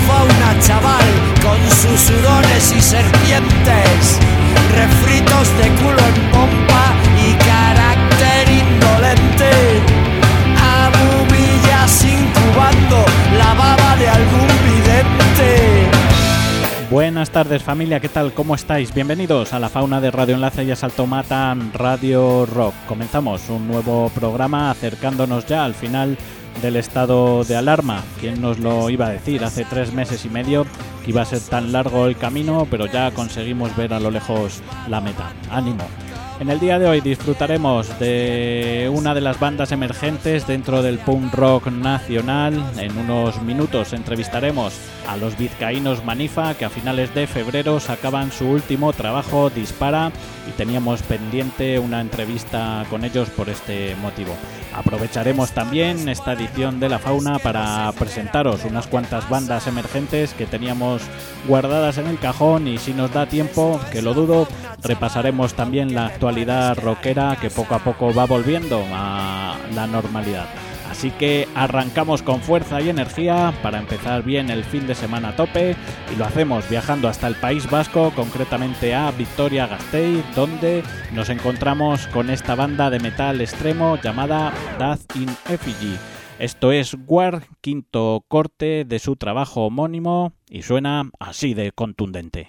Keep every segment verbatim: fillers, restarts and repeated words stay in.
fauna, chaval, con sus hurones y serpientes, refritos de culo en pompa y carácter indolente, abubillas incubando la baba de algún vidente. Buenas tardes, familia, ¿qué tal? ¿Cómo estáis? Bienvenidos a la fauna de Radio Enlace y Asalto Mata Radio Rock. Comenzamos un nuevo programa acercándonos ya al final del estado de alarma. ¿Quién nos lo iba a decir hace tres meses y medio que iba a ser tan largo el camino? Pero ya conseguimos ver a lo lejos la meta. ¡Ánimo! En el día de hoy disfrutaremos de una de las bandas emergentes dentro del punk rock nacional. En unos minutos entrevistaremos a los vizcaínos Manifa, que a finales de febrero sacaban su último trabajo, Dispara, y teníamos pendiente una entrevista con ellos por este motivo. Aprovecharemos también esta edición de La Fauna para presentaros unas cuantas bandas emergentes que teníamos guardadas en el cajón, y si nos da tiempo, que lo dudo, repasaremos también la actualidad rockera que poco a poco va volviendo a la normalidad. Así que arrancamos con fuerza y energía para empezar bien el fin de semana a tope, y lo hacemos viajando hasta el País Vasco, concretamente a Vitoria-Gasteiz, donde nos encontramos con esta banda de metal extremo llamada Death in Effigy. Esto es War, quinto corte de su trabajo homónimo, y suena así de contundente.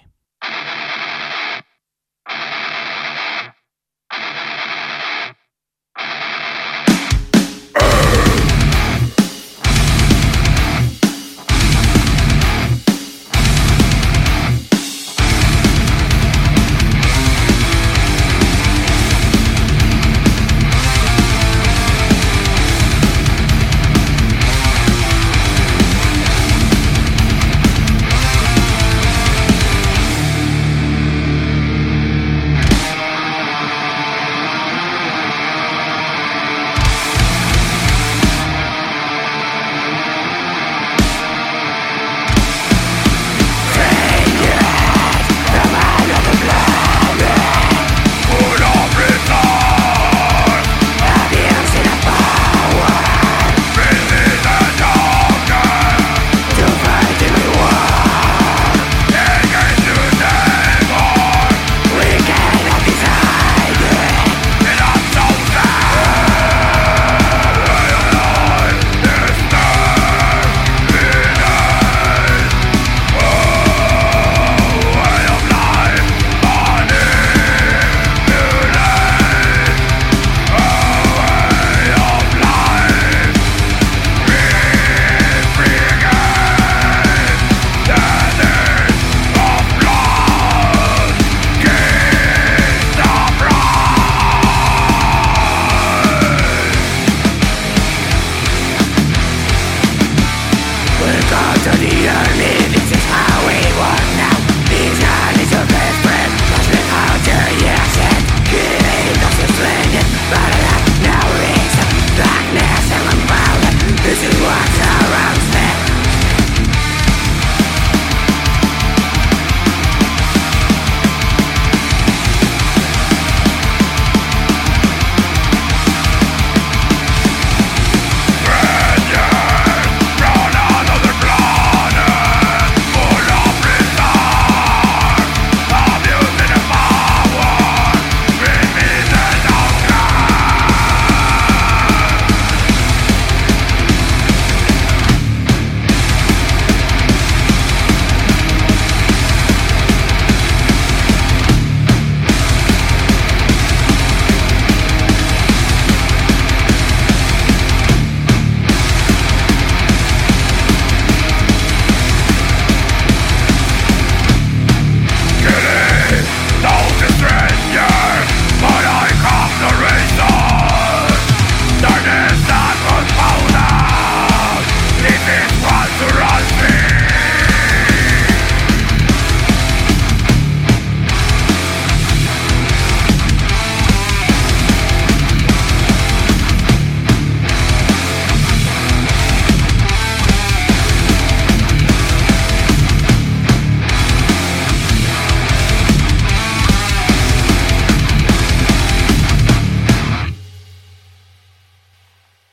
From another planet.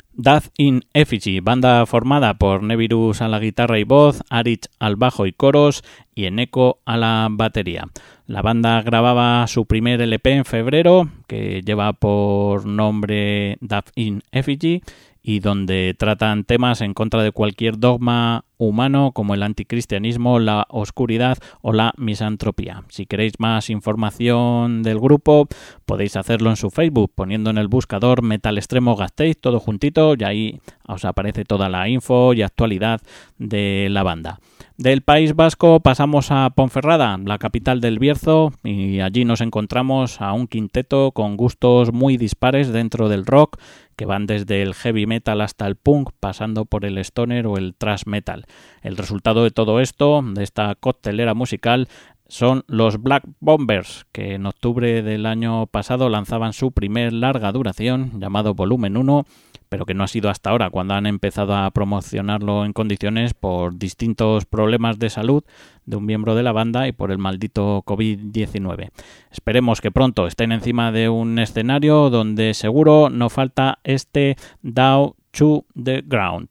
Death in Effigy, banda formada por Nevirus a la guitarra y voz, Arich al bajo y coros y Eneko a la batería. La banda grababa su primer L P en febrero, que lleva por nombre Death in Effigy, y donde tratan temas en contra de cualquier dogma humano como el anticristianismo, la oscuridad o la misantropía. Si queréis más información del grupo, podéis hacerlo en su Facebook poniendo en el buscador Metal Extremo Gasteiz, todo juntito, y ahí os aparece toda la info y actualidad de la banda. Del País Vasco pasamos a Ponferrada, la capital del Bierzo, y allí nos encontramos a un quinteto con gustos muy dispares dentro del rock, que van desde el heavy metal hasta el punk, pasando por el stoner o el thrash metal. El resultado de todo esto, de esta coctelera musical, son los Black Bombers, que en octubre del año pasado lanzaban su primer larga duración, llamado Volumen uno, pero que no ha sido hasta ahora, cuando han empezado a promocionarlo en condiciones por distintos problemas de salud de un miembro de la banda y por el maldito covid diecinueve. Esperemos que pronto estén encima de un escenario donde seguro no falta este Down to the Ground.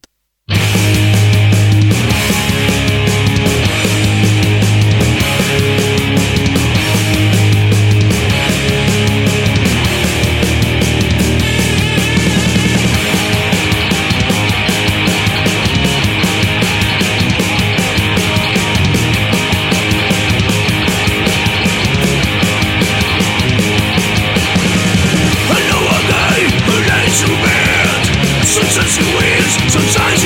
Sometimes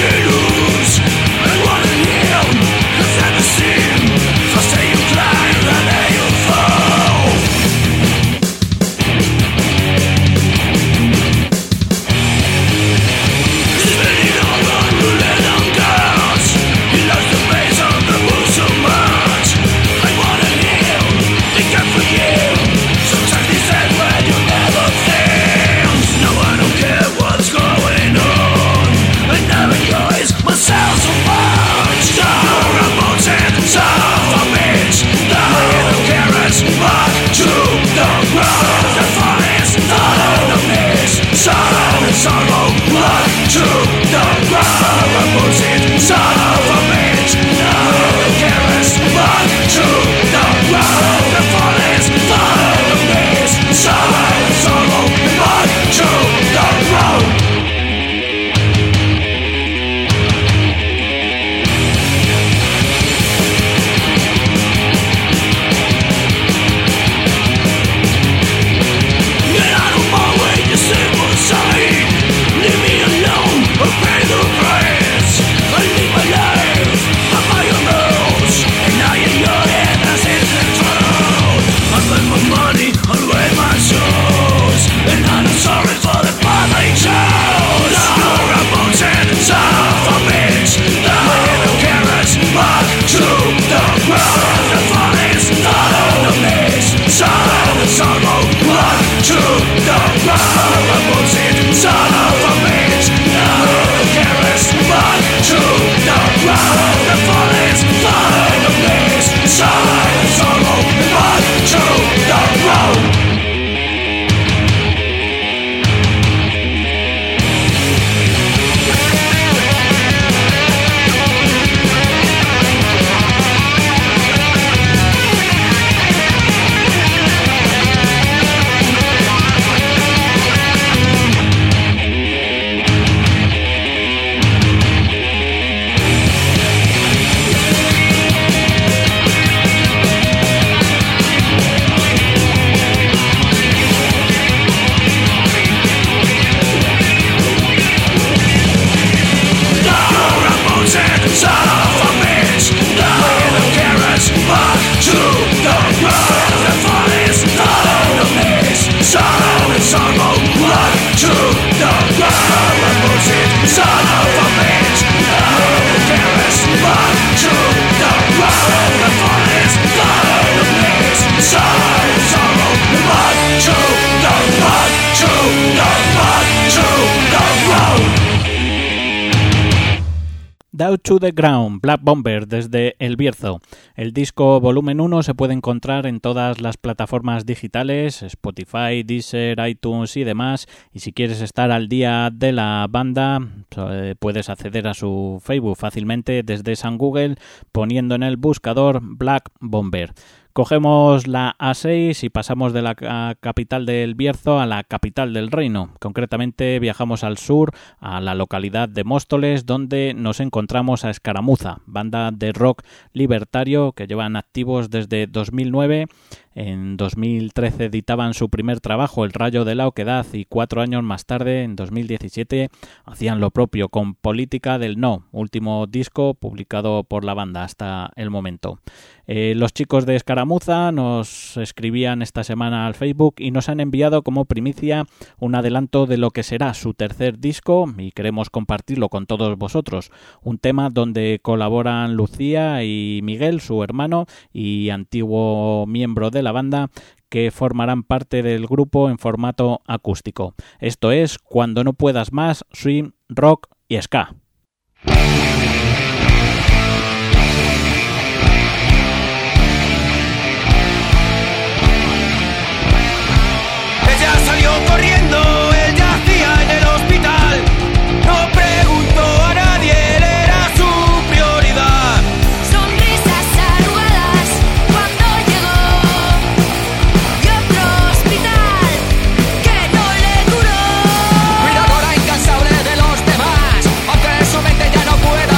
Down to the Ground, Black Bomber desde El Bierzo. El disco volumen uno se puede encontrar en todas las plataformas digitales, Spotify, Deezer, iTunes y demás. Y si quieres estar al día de la banda, puedes acceder a su Facebook fácilmente desde San Google poniendo en el buscador Black Bomber. Cogemos la A seis y pasamos de la capital del Bierzo a la capital del reino. Concretamente viajamos al sur, a la localidad de Móstoles, donde nos encontramos a Escaramuza, banda de rock libertario que llevan activos desde dos mil nueve. En dos mil trece editaban su primer trabajo, El rayo de la oquedad, y cuatro años más tarde, en dos mil diecisiete, hacían lo propio con Política del No, último disco publicado por la banda hasta el momento. Eh, los chicos de Escaramuza nos escribían esta semana al Facebook y nos han enviado como primicia un adelanto de lo que será su tercer disco y queremos compartirlo con todos vosotros. Un tema donde colaboran Lucía y Miguel, su hermano y antiguo miembro de la banda, que formarán parte del grupo en formato acústico. Esto es Cuando no puedas más, swing, rock y ska. Ella salió corriendo, ella hacía en el hospital. No preguntó a nadie, él era su prioridad. Sonrisas arrugadas cuando llegó de otro hospital que no le duró. Cuidadora incansable de los demás, aunque su mente ya no pueda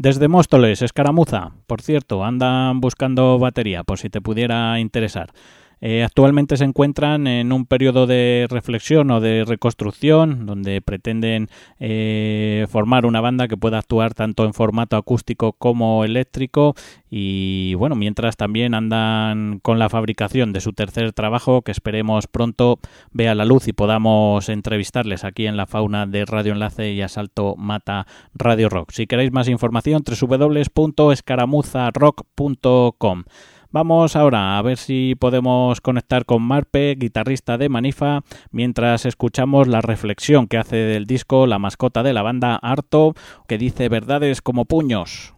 Desde Móstoles, Escaramuza, por cierto, andan buscando batería, por si te pudiera interesar. Eh, actualmente se encuentran en un periodo de reflexión o de reconstrucción donde pretenden eh, formar una banda que pueda actuar tanto en formato acústico como eléctrico y bueno, mientras también andan con la fabricación de su tercer trabajo que esperemos pronto vea la luz y podamos entrevistarles aquí en la fauna de Radio Enlace y Asalto Mata Radio Rock. Si queréis más información, doble u doble u doble u punto escaramuza rock punto com. Vamos ahora a ver si podemos conectar con Marpe, guitarrista de Manifa, mientras escuchamos la reflexión que hace del disco la mascota de la banda, Arto, que dice verdades como puños.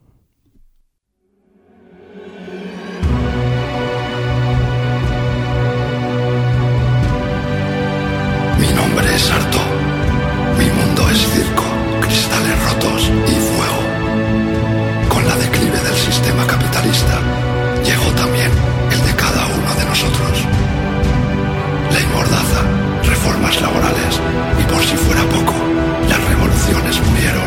Mi nombre es Arto. Mi mundo es circo, cristales rotos y fuego. Con la declive del sistema capitalista, llegó también el de cada uno de nosotros. Ley mordaza, reformas laborales y por si fuera poco, las revoluciones murieron.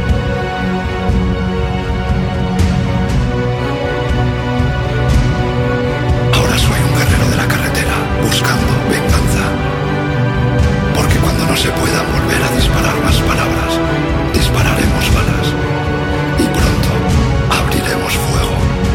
Ahora soy un guerrero de la carretera, buscando venganza. Porque cuando no se puedan volver a disparar más palabras, dispararemos balas. Y pronto abriremos fuego.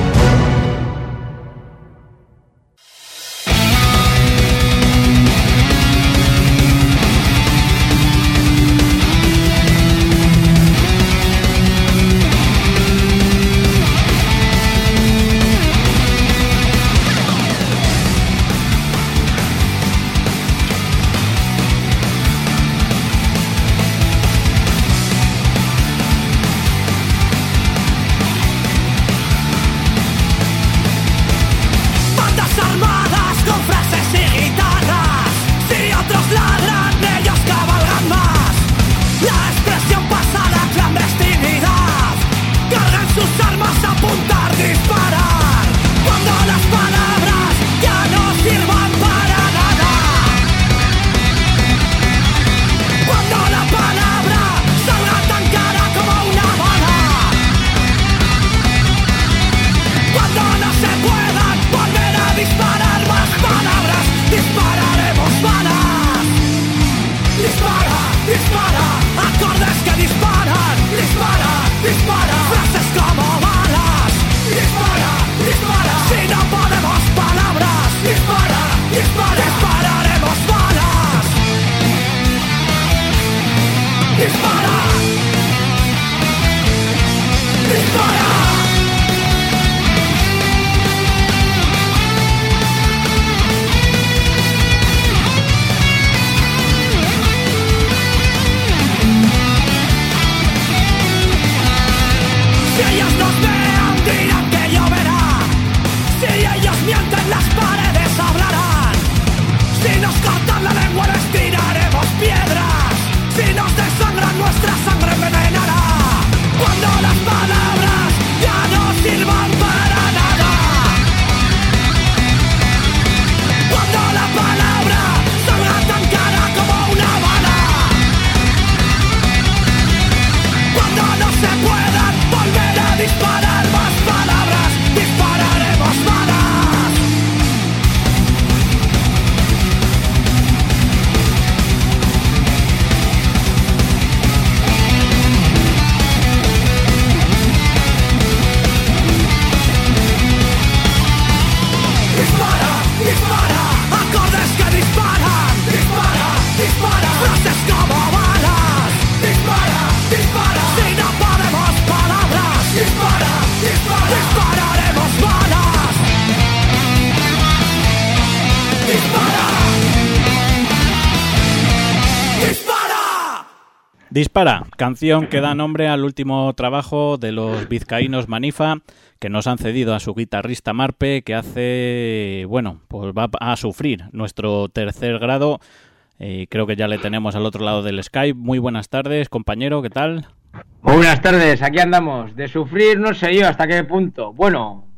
Dispara, canción que da nombre al último trabajo de los vizcaínos Manifa, que nos han cedido a su guitarrista Marpe, que hace, bueno, pues va a sufrir nuestro tercer grado. Eh, creo que ya le tenemos al otro lado del Skype. Muy buenas tardes, compañero, ¿qué tal? Muy buenas tardes, aquí andamos. De sufrir no sé yo hasta qué punto. Bueno,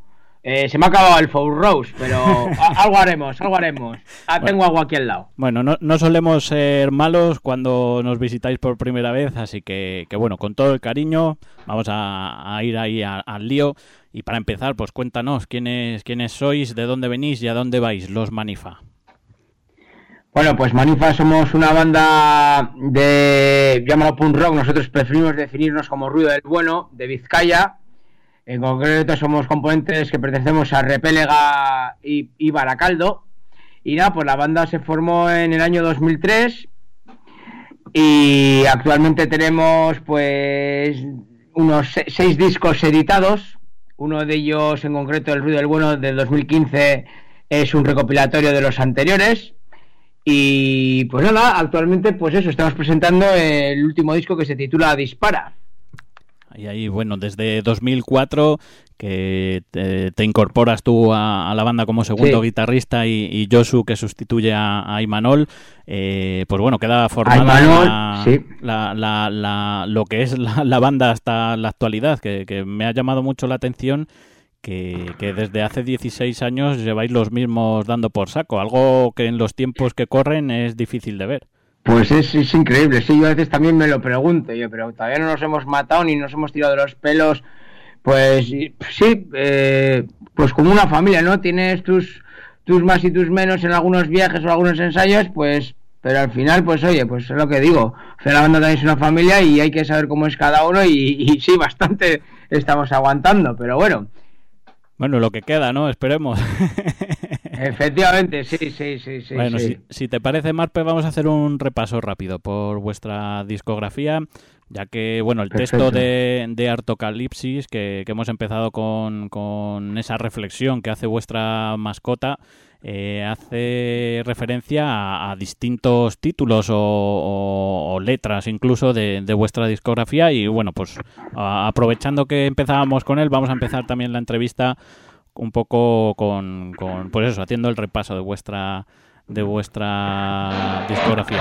Eh, se me ha acabado el Four Rose, pero a- algo haremos, algo haremos. Ah, tengo agua aquí al lado. Bueno, no, no solemos ser malos cuando nos visitáis por primera vez, así que, que bueno, con todo el cariño vamos a, a ir ahí a- al lío. Y para empezar, pues cuéntanos quiénes, quiénes sois, de dónde venís y a dónde vais, los Manifa. Bueno, pues Manifa somos una banda de, llámalo punk rock, nosotros preferimos definirnos como Ruido del Bueno, de Vizcaya. En concreto somos componentes que pertenecemos a Repélega y, y Baracaldo. Y nada, pues la banda se formó en el año dos mil tres y actualmente tenemos pues unos se- seis discos editados. Uno de ellos, en concreto el Ruido del Bueno del dos mil quince, es un recopilatorio de los anteriores. Y pues nada, actualmente pues eso, estamos presentando el último disco que se titula Dispara. Y ahí, bueno, desde dos mil cuatro que te, te incorporas tú a, a la banda como segundo Sí. guitarrista y, y Josu que sustituye a, a Imanol, eh, pues bueno, queda formada Imanol, la, sí. la, la, la- lo que es la, la banda hasta la actualidad, que, que me ha llamado mucho la atención que, que desde hace dieciséis años lleváis los mismos dando por saco, algo que en los tiempos que corren es difícil de ver. Pues es, es increíble, sí, yo a veces también me lo pregunto, yo, pero todavía no nos hemos matado ni nos hemos tirado de los pelos, pues y- sí, eh, pues como una familia, ¿no? Tienes tus, tus más y tus menos en algunos viajes o algunos ensayos, pues, pero al final, pues oye, pues es lo que digo, o sea, la banda también es una familia y hay que saber cómo es cada uno y, y sí, bastante estamos aguantando, pero bueno, Bueno, lo que queda, ¿no? Esperemos. efectivamente, sí, sí, sí, sí. Bueno, sí. si, si te parece, Marpe, vamos a hacer un repaso rápido por vuestra discografía, ya que, bueno, el Perfecto. texto de, de Artocalipsis, que, que hemos empezado con, con esa reflexión que hace vuestra mascota, eh, hace referencia a, a distintos títulos o, o- o letras incluso de, de vuestra discografía y, bueno, pues a- aprovechando que empezábamos con él, vamos a empezar también la entrevista un poco con, con pues eso, haciendo el repaso de vuestra de vuestra discografía.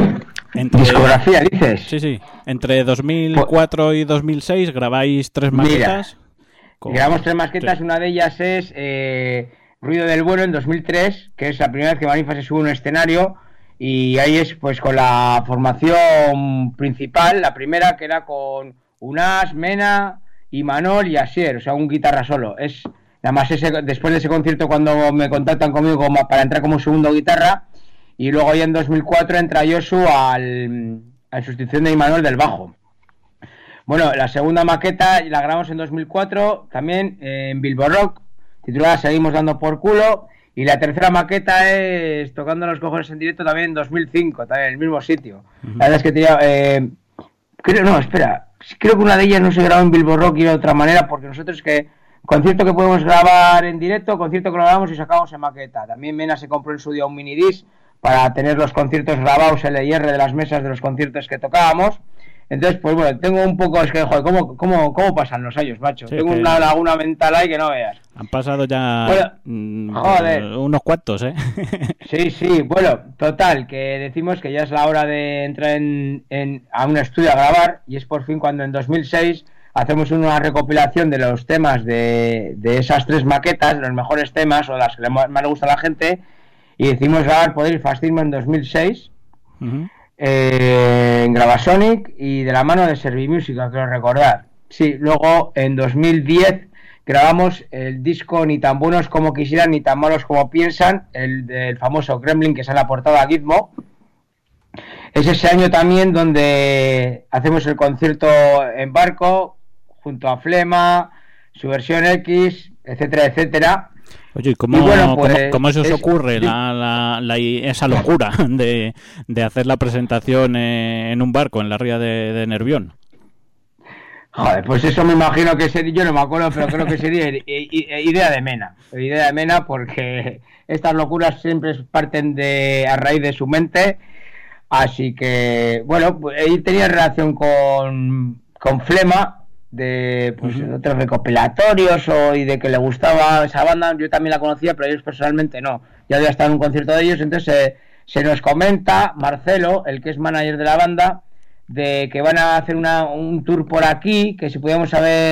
Entre, Discografía, dices. sí, sí. Entre dos mil cuatro y dos mil seis grabáis tres Mira, maquetas. con- Grabamos tres maquetas, sí. una de ellas es eh, Ruido del Bueno en dos mil tres, que es la primera vez que Manifa se sube a un escenario, y ahí es pues con la formación principal, la primera que era con Unas, Mena, Imanol y Asier, o sea, un guitarra solo. Es nada más ese, después de ese concierto cuando me contactan conmigo como para entrar como segundo guitarra, y luego ya en dos mil cuatro entra Josu al, a sustitución de Imanol del bajo. Bueno, la segunda maqueta la grabamos en dos mil cuatro, también eh, en Bilbo Rock, titulada Seguimos dando por culo. Y la tercera maqueta es Tocando los cojones en directo, también en dos mil cinco, también en el mismo sitio. Ujú. La verdad es que tenía... Eh, creo, no, espera, creo que una de ellas no se grabó en Bilbo Rock y de otra manera, porque nosotros es que concierto que podemos grabar en directo, concierto que lo grabamos y sacamos en maqueta. También Mena se compró en su día un mini disc para tener los conciertos grabados, el I R de las mesas de los conciertos que tocábamos. Entonces, pues bueno, tengo un poco, es que, joder, ¿cómo, cómo, cómo pasan los años, macho? Sí, tengo que- una laguna mental ahí que no veas. Han pasado ya Bueno, mm, joder. unos cuantos, ¿eh? Sí, sí, bueno, total, que decimos que ya es la hora de entrar en, en- a un estudio a grabar, y es por fin cuando en dos mil seis hacemos una recopilación de los temas de, de esas tres maquetas, de los mejores temas o las que le- más le gusta a la gente, y decidimos grabar Poder y Fascismo en dos mil seis. Ujú. Eh, en Gravasonic y de la mano de Servimusica, quiero recordar. Sí, luego en dos mil diez grabamos el disco Ni tan buenos como quisieran, ni tan malos como piensan, el del famoso Gremlin que sale a la portada Gizmo. Es ese año también donde hacemos el concierto en barco, junto a Flema, su versión X, etcétera, etcétera. Oye, ¿y cómo, Y bueno, cómo- pues, cómo se os es- ocurre la, la- la- esa locura de, de hacer la presentación eh, en un barco en la ría de, de Nervión? Joder, pues eso me imagino que sería, yo no me acuerdo, pero creo que sería i- i- idea de Mena. Idea de Mena porque estas locuras siempre parten de a raíz de su mente. Así que, bueno, pues él tenía relación con, con Flema, de pues, Ujú. otros recopilatorios o, y de que le gustaba esa banda. Yo también la conocía, pero ellos personalmente no. Ya había estado en un concierto de ellos, entonces eh, se nos comenta Marcelo, el que es manager de la banda, de que van a hacer una, un tour por aquí, que si podíamos saber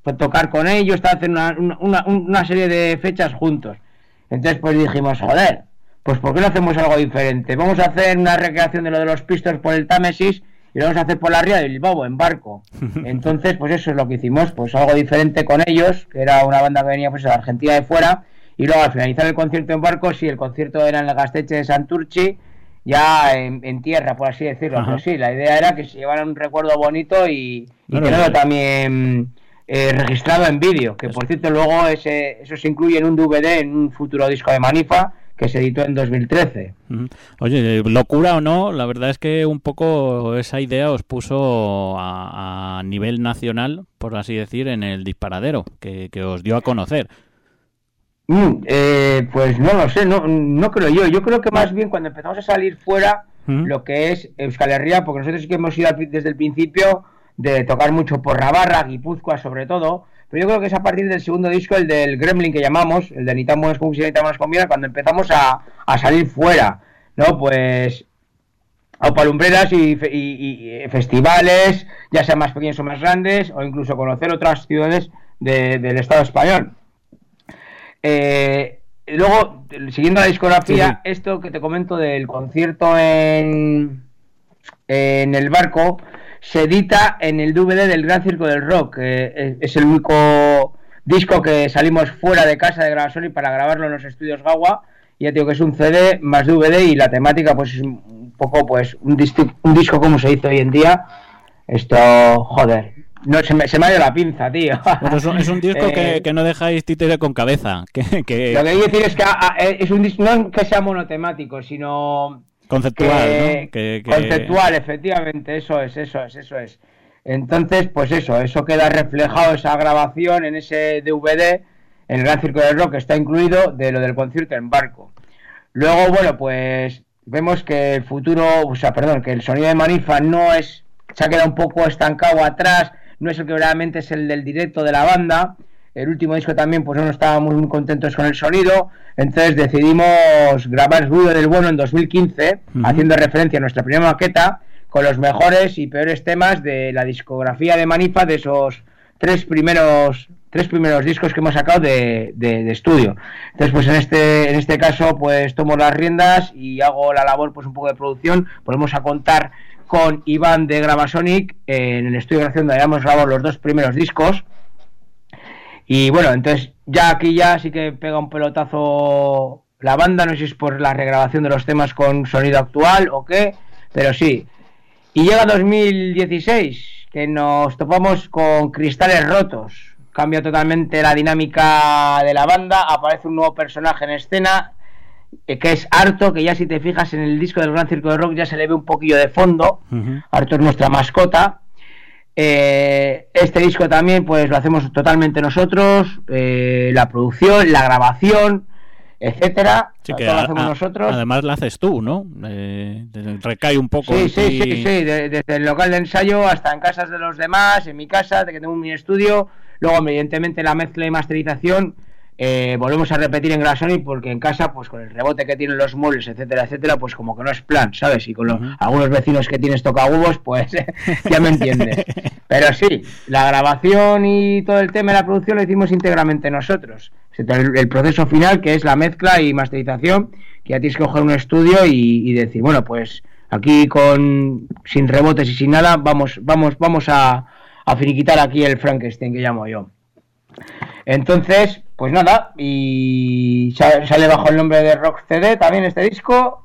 tocar con ellos, estaba haciendo una, una, una serie de fechas juntos. Entonces pues dijimos, joder, pues ¿por qué no hacemos algo diferente? Vamos a hacer una recreación de lo de los Pistols por el Támesis y lo vamos a hacer por la ría de Bilbao en barco. Entonces pues eso es lo que hicimos, pues algo diferente con ellos, que era una banda que venía pues de Argentina de fuera, y luego al finalizar el concierto en barco, sí, el concierto era en el Gasteche de Santurchi, ya en, en tierra, por así decirlo. Pero sí, la idea era que se llevaran un recuerdo bonito y, y tenerlo también eh, registrado en vídeo, que por cierto luego ese, eso se incluye en un D V D, en un futuro disco de Manifa, que se editó en dos mil trece. Oye, locura o no, la verdad es que un poco esa idea os puso a, a nivel nacional, por así decir, en el disparadero, que, que os dio a conocer. Mm, eh, pues no lo sé, no, no creo yo. Yo creo que más bien cuando empezamos a salir fuera, ¿Mm? lo que es Euskal Herria, porque nosotros sí que hemos ido desde el principio de tocar mucho por Navarra, Guipúzcoa sobre todo, pero yo creo que es a partir del segundo disco, el del Gremlin que llamamos, el de Ni tan buenos como si ni tan buenos conviene, cuando empezamos a, a salir fuera, ¿no? Pues a palumbreras y, y, y festivales, ya sean más pequeños o más grandes, o incluso conocer otras ciudades de, del Estado español. Eh, luego, siguiendo la discografía, sí, sí. Esto que te comento del concierto en, en el barco se edita en el D V D del Gran Circo del Rock. Eh, es el único disco que salimos fuera de casa de Grabasonic para grabarlo en los estudios Gawa. Ya te digo que es un C D más D V D y la temática pues es un poco pues un, disco, un disco como se hizo hoy en día. Esto, joder, no se me, se me ha ido la pinza, tío. Bueno, es, un, es un disco eh, que, que no dejáis títere con cabeza. Que, que... Lo que quiero decir es que a, a, es un disco no que sea monotemático, sino conceptual, que, ¿no? Que, que... Conceptual, efectivamente, eso es, eso es, eso es. Entonces, pues eso, eso queda reflejado, esa grabación en ese D V D, en el Gran Circo del Rock, que está incluido de lo del concierto en barco. Luego, bueno, pues vemos que el futuro, o sea, perdón, que el sonido de Manifa no es, se ha quedado un poco estancado atrás, no es el que realmente es el del directo de la banda. El último disco también, pues no estábamos muy contentos con el sonido, entonces decidimos grabar Ruido del Bueno en dos mil quince, uh-huh. haciendo referencia a nuestra primera maqueta, con los mejores y peores temas de la discografía de Manifa, de esos tres primeros tres primeros discos que hemos sacado de, de, de estudio. Entonces, pues en este en este caso, pues tomo las riendas y hago la labor, pues un poco de producción. Volvemos a contar con Iván de Grabasonic en el estudio de grabación donde habíamos grabado los dos primeros discos. Y bueno, entonces ya aquí ya sí que pega un pelotazo la banda, no sé si es por la regrabación de los temas con sonido actual o qué, pero sí. Y llega dos mil dieciséis, que nos topamos con Cristales Rotos. Cambia totalmente la dinámica de la banda, aparece un nuevo personaje en escena, eh, que es Arto, que ya si te fijas en el disco del Gran Circo de Rock ya se le ve un poquillo de fondo. Uh-huh. Arto es nuestra mascota. Eh, este disco también pues lo hacemos totalmente nosotros, eh, la producción, la grabación, etcétera. Sí, que todo a, lo hacemos a, nosotros. Además lo haces tú, ¿no? Eh, recae un poco. Sí, sí, y... sí, sí, de, desde el local de ensayo hasta en casas de los demás, en mi casa, de que tengo un mini estudio. Luego, evidentemente, la mezcla y masterización eh, volvemos a repetir en Grabasonic, porque en casa, pues con el rebote que tienen los muebles, etcétera, etcétera, pues como que no es plan, ¿sabes? Y con los, uh-huh. algunos vecinos que tienes tocahubos, pues ya me entiendes. Pero sí, la grabación y todo el tema de la producción lo hicimos íntegramente nosotros. El, el proceso final, que es la mezcla y masterización, que ya tienes que coger un estudio y, y decir, bueno, pues aquí con sin rebotes y sin nada, vamos, vamos, vamos a, a finiquitar aquí el Frankenstein que llamo yo. Entonces, pues nada, y sale bajo el nombre de Rock C D también este disco,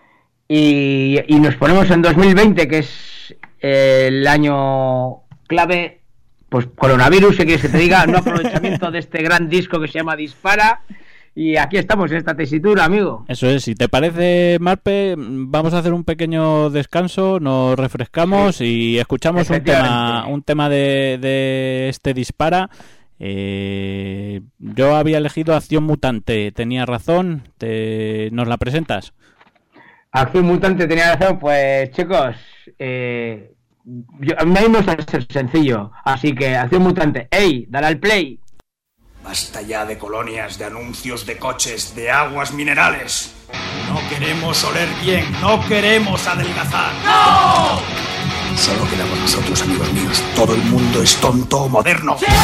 y, y nos ponemos en dos mil veinte, que es el año clave, pues coronavirus, ¿qué quieres que te diga? No aprovechamiento de este gran disco que se llama Dispara, y aquí estamos en esta tesitura, amigo. Eso es, si te parece, Marpe, vamos a hacer un pequeño descanso, nos refrescamos sí. y escuchamos un tema, un tema de, de este Dispara. Eh, yo había elegido Acción Mutante, tenía razón, te, ¿nos la presentas? Acción Mutante tenía razón, pues chicos, eh, yo, a mí me gusta ser sencillo, así que Acción Mutante, ¡ey! ¡Dale al play! Basta ya de colonias, de anuncios de coches, de aguas minerales. No queremos oler bien, no queremos adelgazar. ¡No! Solo quedamos nosotros, amigos míos. Todo el mundo es tonto o moderno. ¡Sí!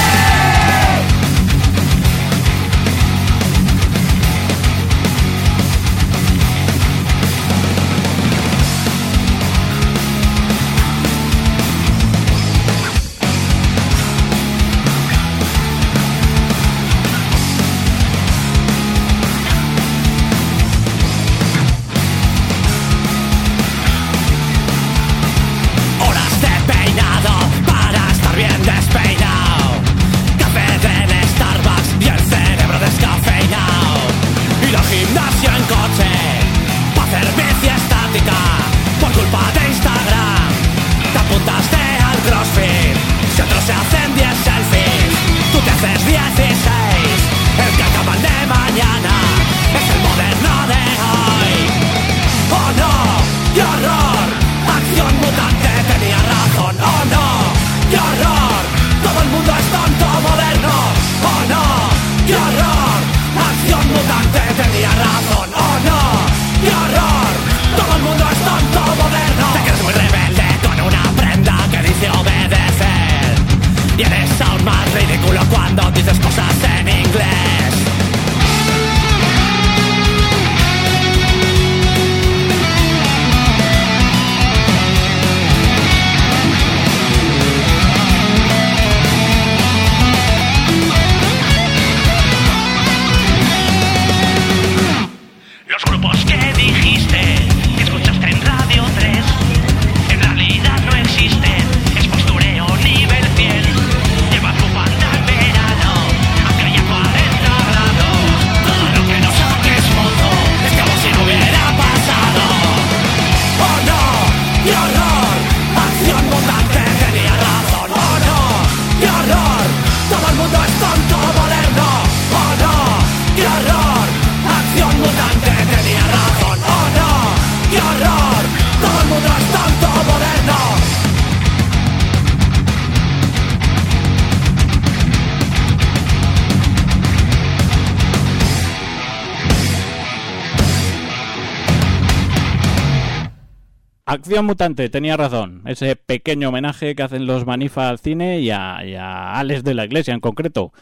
Acción Mutante, tenía razón. Ese pequeño homenaje que hacen los Manifa al cine y a, y a Alex de la Iglesia en concreto.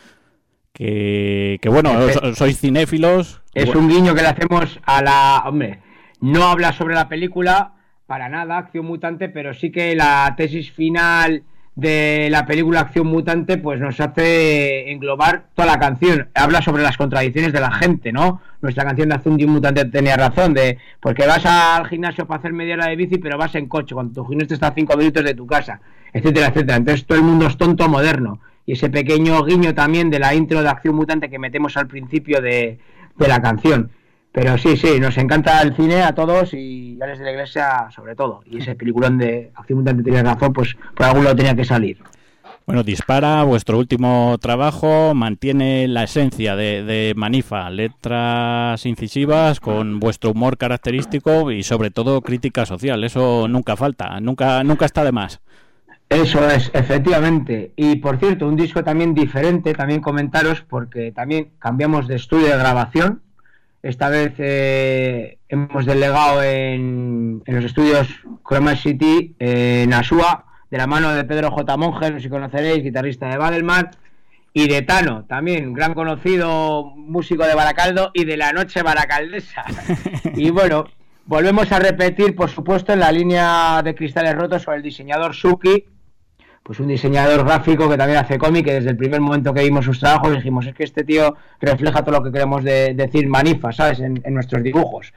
Que, que bueno, so, sois cinéfilos. Es bueno. Un guiño que le hacemos a la... Hombre, no habla sobre la película para nada, Acción Mutante, pero sí que la tesis final de la película Acción Mutante pues nos hace englobar toda la canción. Habla sobre las contradicciones de la gente, ¿no? Nuestra canción de Acción Mutante tenía razón, de porque vas al gimnasio para hacer media hora de bici, pero vas en coche, cuando tu gimnasio está a cinco minutos de tu casa, etcétera, etcétera. Entonces todo el mundo es tonto moderno. Y ese pequeño guiño también de la intro de Acción Mutante que metemos al principio de, de la canción. Pero sí, sí, nos encanta el cine a todos y a Alex de la Iglesia sobre todo. Y ese peliculón de Acción Mutante tenía razón, pues por algún lado tenía que salir. Bueno, Dispara, vuestro último trabajo, mantiene la esencia de, de Manifa, letras incisivas con vuestro humor característico y sobre todo crítica social. Eso nunca falta, nunca, nunca está de más. Eso es, efectivamente. Y por cierto, un disco también diferente, también comentaros, porque también cambiamos de estudio de grabación. Esta vez eh, hemos delegado en, en los estudios Chroma City, eh, en Asúa, de la mano de Pedro J. Monge, no sé si conoceréis, guitarrista de Badelman, y de Tano, también gran conocido músico de Baracaldo y de la noche baracaldesa. Y bueno, volvemos a repetir, por supuesto, en la línea de Cristales Rotos con el diseñador Suki, pues un diseñador gráfico que también hace cómic, que desde el primer momento que vimos sus trabajos dijimos, es que este tío refleja todo lo que queremos de, decir Manifa, ¿sabes?, en, en nuestros dibujos.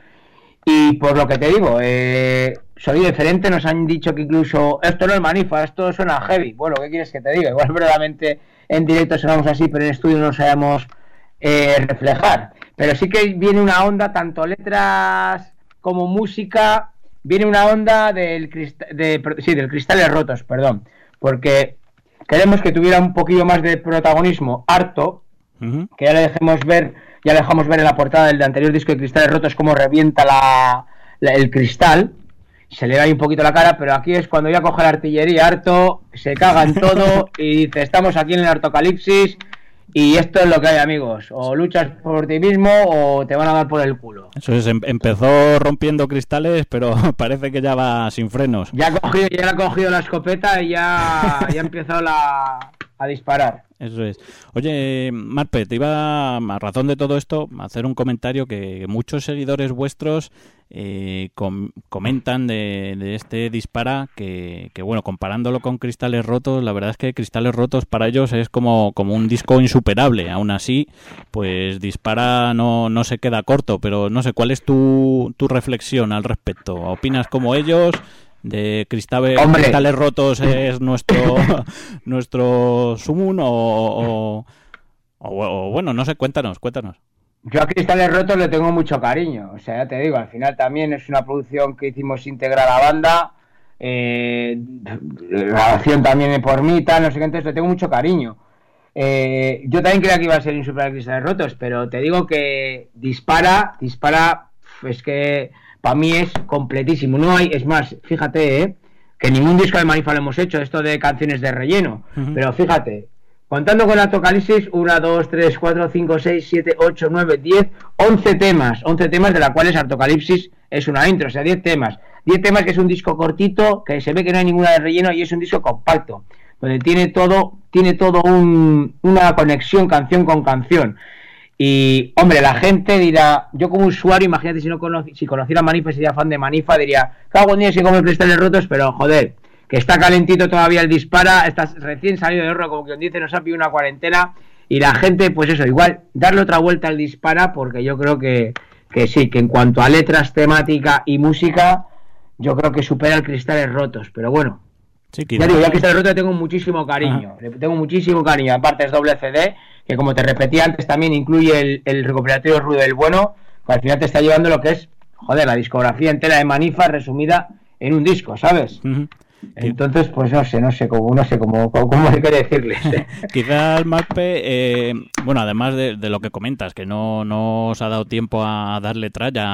Y por lo que te digo, eh, sonido diferente, nos han dicho que incluso esto no es Manifa, esto suena heavy. Bueno, ¿qué quieres que te diga? Igual verdaderamente en directo sonamos así, pero en estudio no sabemos eh, reflejar. Pero sí que viene una onda, tanto letras como música, viene una onda del, crist- de, sí, del Cristales Rotos, perdón. Porque queremos que tuviera un poquillo más de protagonismo Arto, uh-huh. que ya le dejemos ver, ya le dejamos ver en la portada del anterior disco de Cristales Rotos cómo revienta la, la, el cristal, se le da ahí un poquito la cara, pero aquí es cuando ya coge la artillería Arto, se caga en todo y dice, estamos aquí en el Artocalipsis Y esto es lo que hay, amigos. O luchas por ti mismo o te van a dar por el culo. Eso es, em- empezó rompiendo cristales, pero parece que ya va sin frenos. Ya ha cogido, ya le ha cogido la escopeta y ya, ya ha empezado la, a disparar. Eso es. Oye, Marpe, te iba, a razón de todo esto, a hacer un comentario que muchos seguidores vuestros eh, com- comentan de, de este Dispara, que, que bueno, comparándolo con Cristales Rotos, la verdad es que Cristales Rotos para ellos es como, como un disco insuperable. Aún así, pues Dispara no, no se queda corto, pero no sé, ¿cuál es tu, tu reflexión al respecto? ¿Opinas como ellos? De cristales, cristales rotos es nuestro nuestro sumum o, o, o, o bueno, no sé, cuéntanos, cuéntanos. Yo a Cristales Rotos le tengo mucho cariño, o sea, ya te digo, al final también es una producción que hicimos íntegra a la banda, eh, grabación también por mí, tal, no sé qué, entonces le tengo mucho cariño. Eh, yo también creía que iba a ser insuperable Cristales Rotos, pero te digo que dispara, dispara, es que para mí es completísimo. No hay, es más, fíjate, ¿eh? que ningún disco de Manifa lo hemos hecho, esto de canciones de relleno. Uh-huh. Pero fíjate, contando con Apocalipsis, uno, dos, tres, cuatro, cinco, seis, siete, ocho, nueve, diez, once temas. once temas de las cuales Apocalipsis es una intro, o sea, diez temas. diez temas que es un disco cortito, que se ve que no hay ninguna de relleno y es un disco compacto, donde tiene todo, tiene todo un, una conexión canción con canción. Y, hombre, la gente dirá, yo como usuario, imagínate si no conoci, si conociera Manifa y sería fan de Manifa, diría, cago en día si come Cristales Rotos, pero joder, que está calentito todavía el Dispara, está recién salido de horno, como quien dice, nos ha pillado una cuarentena, y la gente, pues eso, igual, darle otra vuelta al Dispara, porque yo creo que, que sí, que en cuanto a letras, temática y música, yo creo que supera el Cristales Rotos, pero bueno, sí, ya digo, ya Cristales Rotos le tengo muchísimo cariño, le tengo muchísimo cariño, aparte es doble C D, que como te repetí antes también incluye el, el recopilatorio Ruido del Bueno, que al final te está llevando lo que es, joder, la discografía entera de Manifa resumida en un disco, ¿sabes? Uh-huh. Entonces, pues no sé, no sé cómo, no sé cómo, cómo, cómo hay que decirles. Quizás, Marpe, eh, bueno, además de, de lo que comentas, que no, no os ha dado tiempo a darle tralla,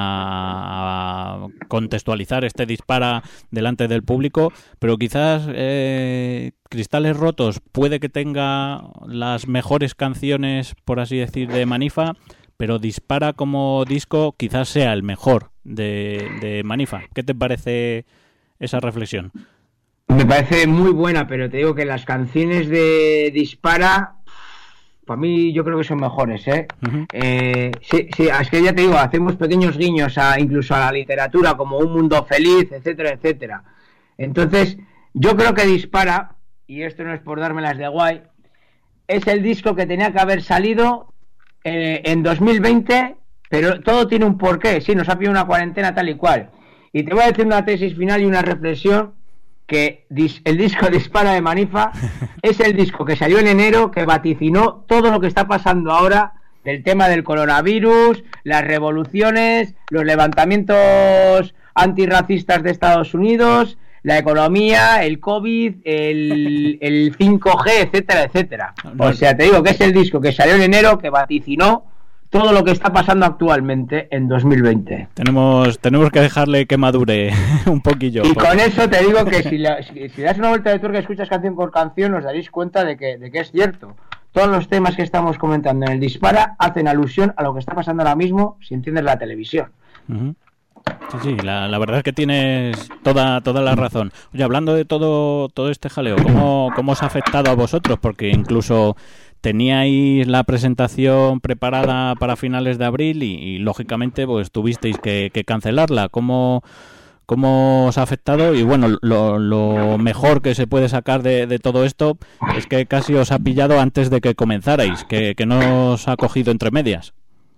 a contextualizar este Dispara delante del público, pero quizás eh, Cristales Rotos puede que tenga las mejores canciones, por así decir, de Manifa, pero Dispara como disco quizás sea el mejor de, de Manifa. ¿Qué te parece esa reflexión? Me parece muy buena, pero te digo que las canciones de Dispara, para mí yo creo que son mejores, ¿eh? Uh-huh. eh sí, sí, es que ya te digo, hacemos pequeños guiños a incluso a la literatura, como Un Mundo Feliz, etcétera, etcétera. Entonces, yo creo que Dispara, y esto no es por dármelas de guay, es el disco que tenía que haber salido eh, en dos mil veinte, pero todo tiene un porqué, sí, nos ha pillado una cuarentena tal y cual. Y te voy a decir una tesis final y una reflexión, que el disco Dispara de Manifa es el disco que salió en enero, que vaticinó todo lo que está pasando ahora del tema del coronavirus, las revoluciones, los levantamientos antirracistas de Estados Unidos, la economía, el COVID, el, el cinco G, etcétera, etcétera. O sea, te digo que es el disco que salió en enero, que vaticinó todo lo que está pasando actualmente en dos mil veinte. Tenemos tenemos que dejarle que madure un poquillo. Y porque... con eso te digo que si, la, si, si das una vuelta de tuerca y escuchas canción por canción, os daréis cuenta de que, de que es cierto. Todos los temas que estamos comentando en el Dispara hacen alusión a lo que está pasando ahora mismo si enciendes la televisión. Uh-huh. Sí, sí, la, la verdad es que tienes toda toda la razón. Oye, hablando de todo todo este jaleo, ¿cómo, cómo os ha afectado a vosotros? Porque incluso teníais la presentación preparada para finales de abril y, y lógicamente pues tuvisteis que, que cancelarla. ¿Cómo, ¿Cómo os ha afectado? Y bueno, lo, lo mejor que se puede sacar de, de todo esto es que casi os ha pillado antes de que comenzarais, que, que no os ha cogido entre medias.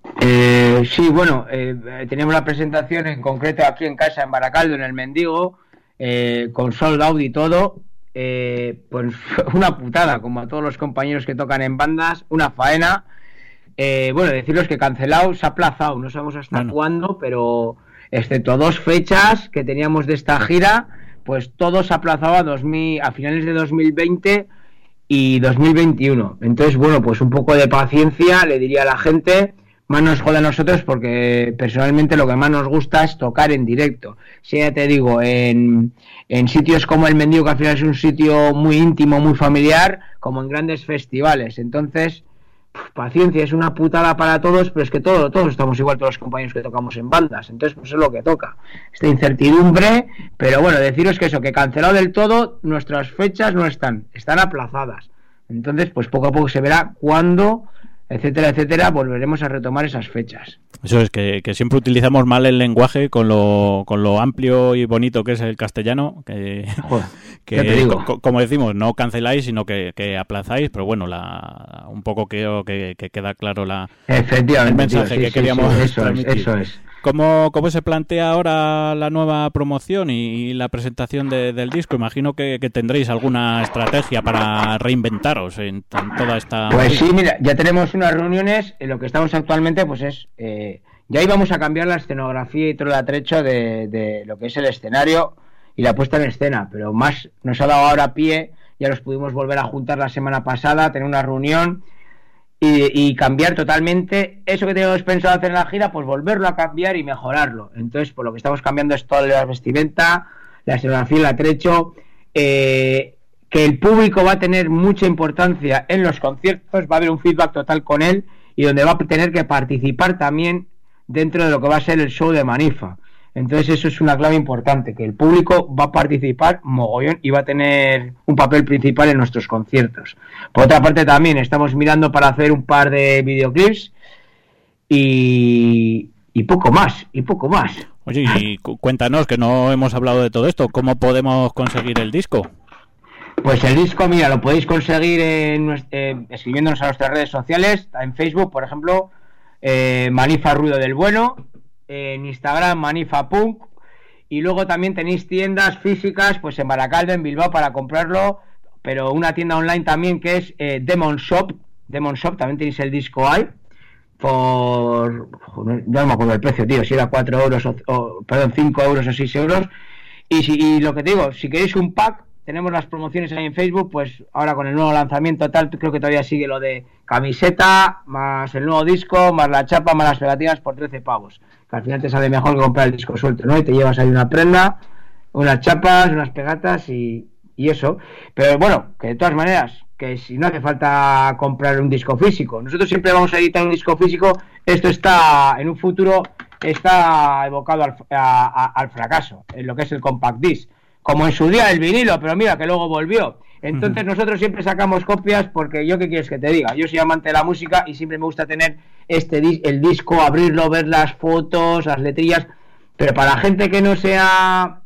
Eh, sí, bueno, eh, teníamos la presentación en concreto aquí en casa, en Baracaldo, en el Mendigo, eh, con sold out y todo. Eh, pues una putada, como a todos los compañeros que tocan en bandas, una faena. Eh, bueno, deciros que cancelado, se ha aplazado, no sabemos hasta bueno. cuándo, pero excepto dos fechas que teníamos de esta gira, pues todo se ha aplazado a, dos mil, a finales de dos mil veinte y dos mil veintiuno. Entonces, bueno, pues un poco de paciencia, le diría a la gente. Más nos jode a nosotros porque personalmente lo que más nos gusta es tocar en directo. Si ya te digo, en, en sitios como el Mendigo, que al final es un sitio muy íntimo, muy familiar, como en grandes festivales. Entonces, paciencia, es una putada para todos, pero es que todo, todos estamos igual, todos los compañeros que tocamos en bandas, entonces pues es lo que toca, esta incertidumbre, pero bueno, deciros que eso, que cancelado del todo, nuestras fechas no están, están aplazadas, entonces pues poco a poco se verá cuándo, etcétera, etcétera, volveremos a retomar esas fechas. Eso es, que, que siempre utilizamos mal el lenguaje con lo, con lo amplio y bonito que es el castellano, que, Joder, que ya te digo. co- como decimos, no canceláis, sino que, que aplazáis, pero bueno, la, un poco creo que, que queda claro la, Efectivamente, el mensaje tío, sí, que sí, queríamos sí, eso es, transmitir. eso es. ¿Cómo, ¿Cómo se plantea ahora la nueva promoción y, y la presentación de, del disco? Imagino que, que tendréis alguna estrategia para reinventaros en, en toda esta... Pues sí, mira, ya tenemos unas reuniones, en lo que estamos actualmente pues es, eh, ya íbamos a cambiar la escenografía y todo el atrecho de, de lo que es el escenario y la puesta en escena, pero más nos ha dado ahora pie, ya los pudimos volver a juntar la semana pasada, tener una reunión y, y cambiar totalmente eso que teníamos pensado hacer en la gira, pues volverlo a cambiar y mejorarlo. Entonces, por lo que estamos cambiando es toda la vestimenta, la escenografía, el atrecho, eh, que el público va a tener mucha importancia en los conciertos, va a haber un feedback total con él y donde va a tener que participar también dentro de lo que va a ser el show de Manifa. Entonces eso es una clave importante, que el público va a participar mogollón y va a tener un papel principal en nuestros conciertos. Por otra parte también estamos mirando para hacer un par de videoclips y, y poco más, y poco más. Oye, y cu- cuéntanos, que no hemos hablado de todo esto, ¿cómo podemos conseguir el disco? Pues el disco, mira, lo podéis conseguir en, nues- eh, escribiéndonos a nuestras redes sociales, en Facebook, por ejemplo, eh, Manifa Ruido del Bueno, en Instagram Manifa Punk, y luego también tenéis tiendas físicas, pues en Baracaldo, en Bilbao, para comprarlo, pero una tienda online también que es eh, Demon Shop, Demon Shop, también tenéis el disco ahí, por, joder, no me acuerdo el precio, tío, si era cuatro euros, o, o, perdón, cinco euros o seis euros, y, si, y lo que te digo, si queréis un pack, tenemos las promociones ahí en Facebook, pues ahora con el nuevo lanzamiento tal, creo que todavía sigue lo de camiseta, más el nuevo disco, más la chapa, más las pegatinas por trece pavos, que al final te sale mejor que comprar el disco suelto, ¿no? Y te llevas ahí una prenda, unas chapas, unas pegatas y, y eso. Pero bueno, que de todas maneras, que si no hace falta comprar un disco físico, nosotros siempre vamos a editar un disco físico, esto está, en un futuro, está evocado al, a, a, al fracaso, en lo que es el compact disc, como en su día el vinilo, pero mira que luego volvió. Entonces nosotros siempre sacamos copias porque yo, ¿qué quieres que te diga? Yo soy amante de la música y siempre me gusta tener este dis- el disco, abrirlo, ver las fotos, las letrillas, pero para la gente que no sea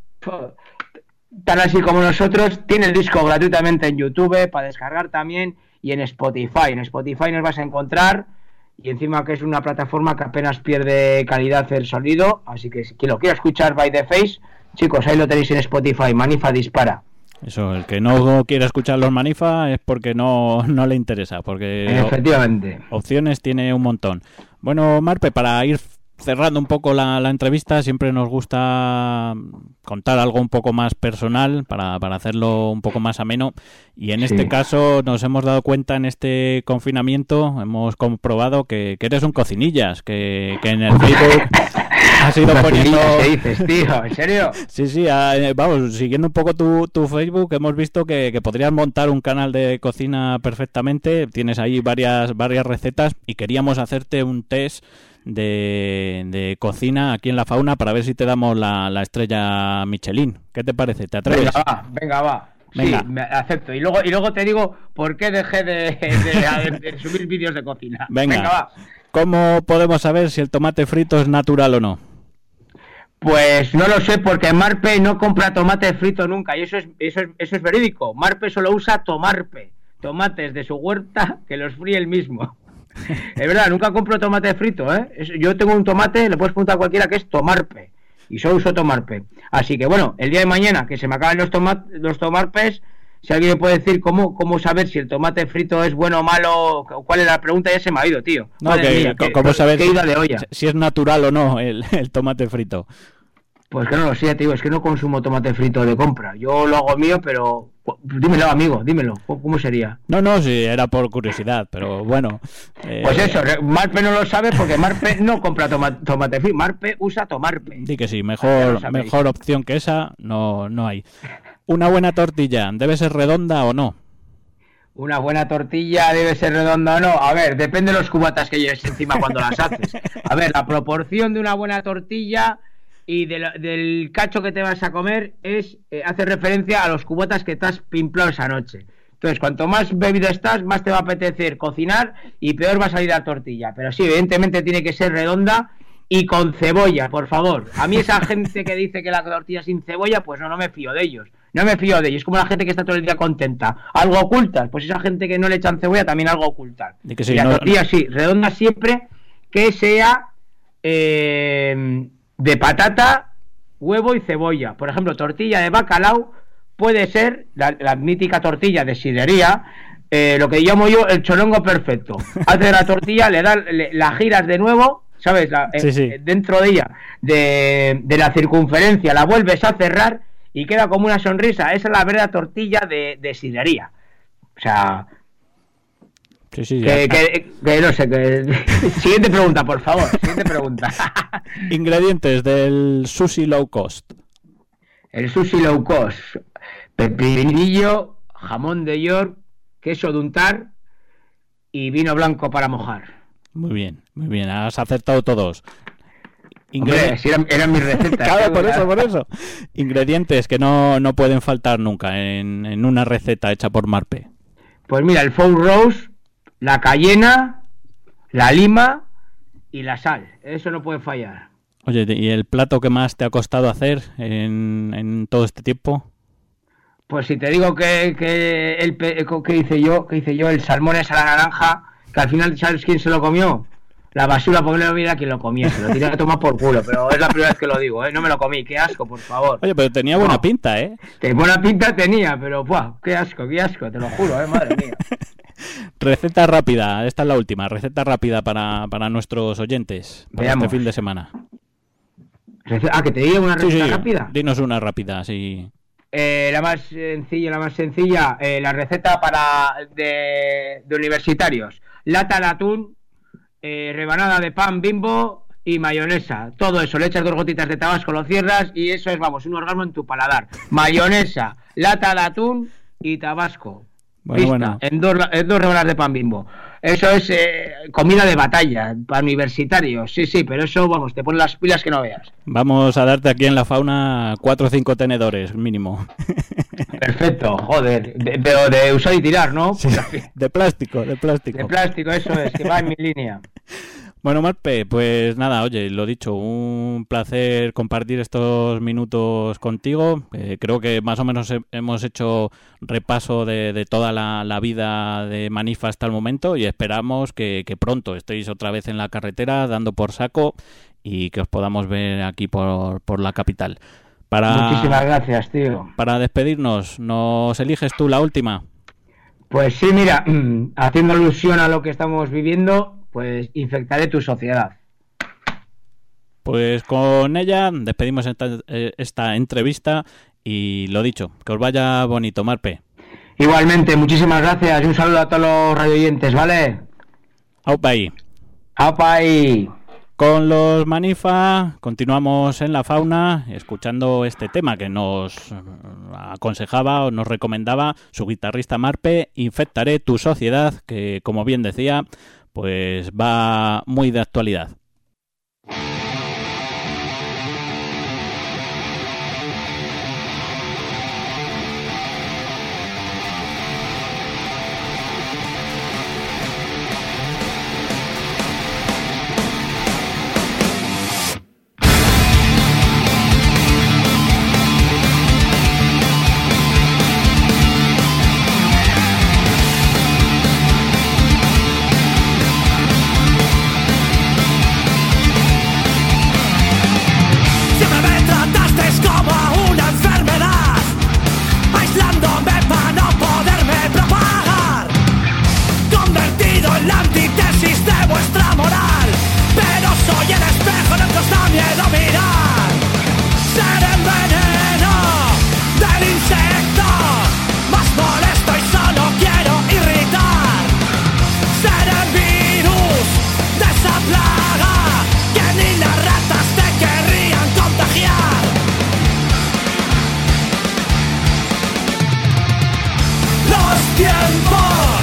tan así como nosotros, tiene el disco gratuitamente en YouTube para descargar también y en Spotify. En Spotify nos vas a encontrar, y encima que es una plataforma que apenas pierde calidad el sonido, así que si quien lo quiera escuchar by the face, chicos, ahí lo tenéis en Spotify, Manifa Dispara. Eso, el que no quiera escuchar los Manifa es porque no, no le interesa, porque Efectivamente. opciones tiene un montón. Bueno, Marpe, para ir cerrando un poco la, la entrevista, siempre nos gusta contar algo un poco más personal para, para hacerlo un poco más ameno, y en Sí. este caso nos hemos dado cuenta en este confinamiento, hemos comprobado que, que eres un cocinillas, que, que en el Facebook has ido poniendo... ¿Qué dices, tío? ¿En serio? Sí, sí, a- eh, vamos, siguiendo un poco tu, tu Facebook, hemos visto que, que podrías montar un canal de cocina perfectamente. Tienes ahí varias varias recetas y queríamos hacerte un test de, de cocina aquí en La Fauna para ver si te damos la, la estrella Michelin. ¿Qué te parece? ¿Te atreves? Venga, va, venga, va. Venga. Sí, me acepto. Y luego, y luego te digo por qué dejé de, de- de- de subir vídeos de cocina. Venga. va. ¿Cómo podemos saber si el tomate frito es natural o no? Pues no lo sé, porque Marpe no compra tomate frito nunca, y eso es, eso es, eso es verídico. Marpe solo usa tomarpe, tomates de su huerta que los fríe él mismo. Es verdad, nunca compro tomate frito, ¿eh? Es- yo tengo un tomate, le puedes preguntar a cualquiera, que es tomarpe, y solo uso tomarpe. Así que bueno, el día de mañana, que se me acaban los, toma- los tomarpes, si alguien me puede decir cómo, cómo saber si el tomate frito es bueno o malo, cuál es la pregunta, ya se me ha ido, tío. No, Madre que, mía, co- qué- ¿cómo saber qué si, ida de olla. si es natural o no el, el tomate frito? Pues que no lo sé, tío, es que no consumo tomate frito de compra. Yo lo hago mío, pero... Dímelo, amigo, dímelo. ¿Cómo sería? No, no, sí, era por curiosidad, pero bueno. eh, Pues eso, Marpe no lo sabe porque Marpe no compra toma- tomate frito. Marpe usa tomarpe. Di que sí, Ya lo mejor, sabéis. mejor opción que esa no, no hay. Una buena tortilla, ¿debe ser redonda o no? Una buena tortilla debe ser redonda o no. A ver, depende de los cubatas que lleves encima cuando las haces. A ver, la proporción de una buena tortilla y de lo, del cacho que te vas a comer es eh, hace referencia a los cubatas que te has pimplado esa noche. Entonces, cuanto más bebido estás, más te va a apetecer cocinar y peor va a salir la tortilla. Pero sí, evidentemente tiene que ser redonda y con cebolla, por favor. A mí esa gente que dice que la tortilla sin cebolla, pues no, no me fío de ellos. No me fío de ellos. Es como la gente que está todo el día contenta. Algo ocultan. Pues esa gente que no le echan cebolla también algo ocultan. Y, que sí, y la no... tortilla sí, redonda siempre que sea eh, de patata, huevo y cebolla. Por ejemplo, tortilla de bacalao puede ser la, la mítica tortilla de sidería, eh, lo que llamo yo el cholongo perfecto. Haces la tortilla, le das, le, la giras de nuevo, ¿sabes? La, sí, sí. Eh, dentro de ella, de, de la circunferencia, la vuelves a cerrar y queda como una sonrisa. Esa es la verdadera tortilla de, de sidería. O sea... Sí, sí, que, que, que no sé, que... Siguiente pregunta, por favor. Siguiente pregunta. Ingredientes del sushi low cost. El sushi low cost: pepinillo, jamón de York, queso de untar y vino blanco para mojar. Muy bien, muy bien, has acertado todos. Ingred... Hombre, si eran, eran mis recetas. Claro, por eso, por eso. Ingredientes que no, no pueden faltar nunca en, en una receta hecha por Marpe. Pues mira, el foie rose, la cayena, la lima y la sal. Eso no puede fallar. Oye, ¿y el plato que más te ha costado hacer en, en todo este tiempo? Pues si te digo que, que el que hice yo, que hice yo, el salmón es a la naranja, que al final, ¿sabes quién se lo comió? La basura, porque no mira quién lo comía, se lo tiré a tomar por culo, pero es la primera vez que lo digo, ¿eh? No me lo comí, qué asco, por favor. Oye, pero tenía buena no. pinta, ¿eh? Que buena pinta tenía, pero ¡buah! Qué asco, qué asco, te lo juro, ¿eh? Madre mía. Receta rápida, esta es la última, receta rápida para, para nuestros oyentes, para Veamos. Este fin de semana. Ah, que te diga una receta sí, sí. rápida. Dinos una rápida, sí. Eh, la más sencilla, la más sencilla, eh, la receta para de, de universitarios: lata de atún, eh, rebanada de pan Bimbo y mayonesa. Todo eso, le echas dos gotitas de tabasco, lo cierras y eso es, vamos, un orgasmo en tu paladar. Mayonesa, lata de atún y tabasco. Bueno, bueno. En dos, en dos rebanadas de pan Bimbo. Eso es eh, comida de batalla para universitarios. Sí, sí, pero eso, vamos, te ponen las pilas que no veas. Vamos a darte aquí en la fauna cuatro o cinco tenedores, mínimo. Perfecto, joder. De, pero de usar y tirar, ¿no? Sí, de plástico, de plástico. De plástico, eso es, que va en mi línea. Bueno, Marpe, pues nada, oye, lo dicho, un placer compartir estos minutos contigo. Eh, creo que más o menos he, hemos hecho repaso de, de toda la, la vida de Manifa hasta el momento y esperamos que, que pronto estéis otra vez en la carretera dando por saco y que os podamos ver aquí por, por la capital. Para, Muchísimas gracias, tío. Para despedirnos, ¿nos eliges tú la última? Pues sí, mira, haciendo alusión a lo que estamos viviendo, pues infectaré tu sociedad. Pues con ella despedimos esta, esta entrevista y lo dicho, que os vaya bonito, Marpe. Igualmente, muchísimas gracias y un saludo a todos los radioyentes, ¿vale? Aupa ahí. Aupa ahí. Con los Manifa continuamos en la fauna escuchando este tema que nos aconsejaba o nos recomendaba su guitarrista Marpe, Infectaré tu sociedad, que como bien decía, pues va muy de actualidad. Tiempos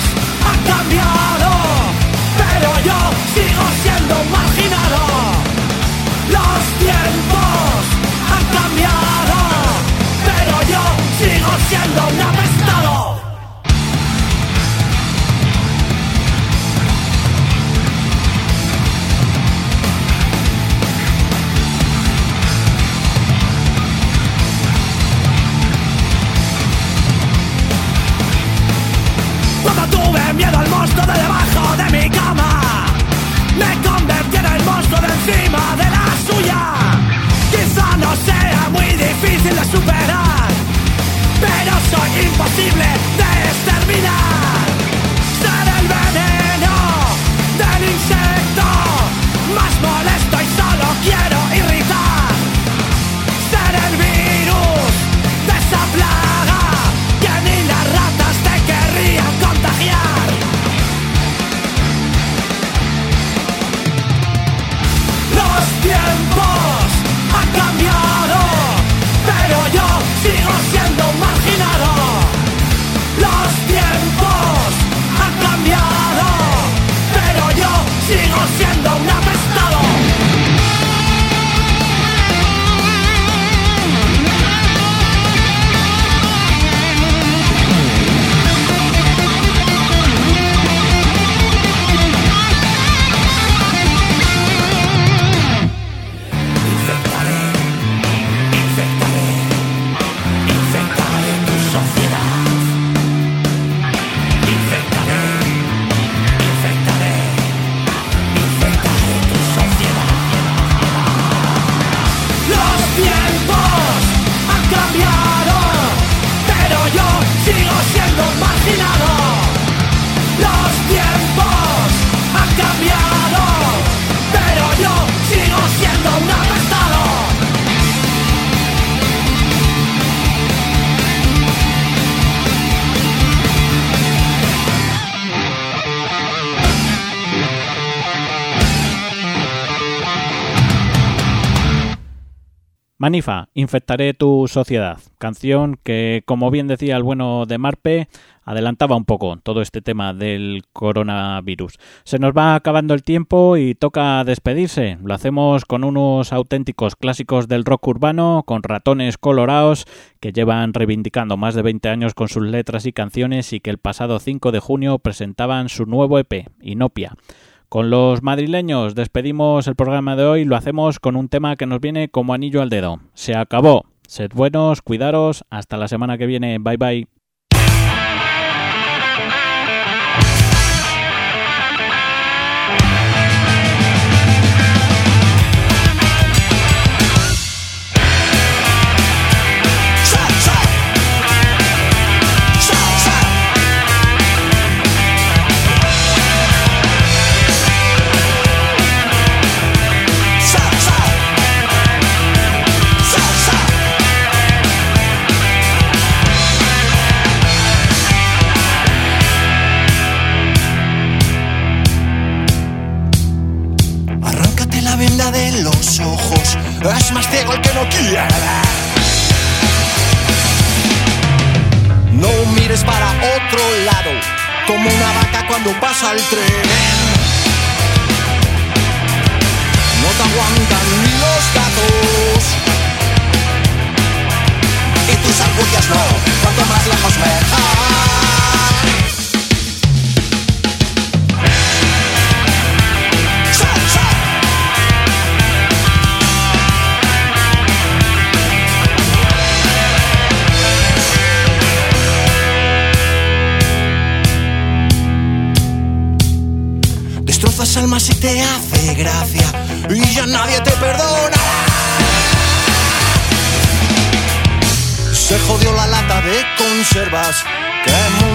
Cuando tuve miedo al monstruo de debajo de mi cama, me convertí en el monstruo de encima de la suya. Quizá no sea muy difícil de superar, pero soy imposible de exterminar. Ser el veneno del insecto más molesto y solo quiero irritar. Ser el virus de esa plaga que ni las ratas te querrían contagiar. Los tiempos han cambiado, pero yo sigo siendo un marginado. Los tiempos han cambiado, pero yo sigo siendo un apestado. Infectaré, infectaré, infectaré tu sociedad. Infectaré, infectaré, infectaré tu sociedad. Los tiempos han cambiado, pero yo sigo siendo un marginado. Los tiempos han cambiado, pero yo sigo siendo un apestado. Manifa, infectaré tu sociedad. Canción que, como bien decía el bueno de Marpe, adelantaba un poco todo este tema del coronavirus. Se nos va acabando el tiempo y toca despedirse. Lo hacemos con unos auténticos clásicos del rock urbano, con Ratones Colorados, que llevan reivindicando más de veinte años con sus letras y canciones y que el pasado cinco de junio presentaban su nuevo E P, Inopia. Con los madrileños despedimos el programa de hoy, lo hacemos con un tema que nos viene como anillo al dedo. Se acabó. Sed buenos, cuidaros, hasta la semana que viene. Bye bye. De los ojos, es más ciego el que no quiere ver. No mires para otro lado, como una vaca cuando pasa el tren. No te aguantan ni los gatos, y tus angustias no, cuanto más lejos mejor. Destrozas almas y te hace gracia, y ya nadie te perdonará. Se jodió la lata de conservas que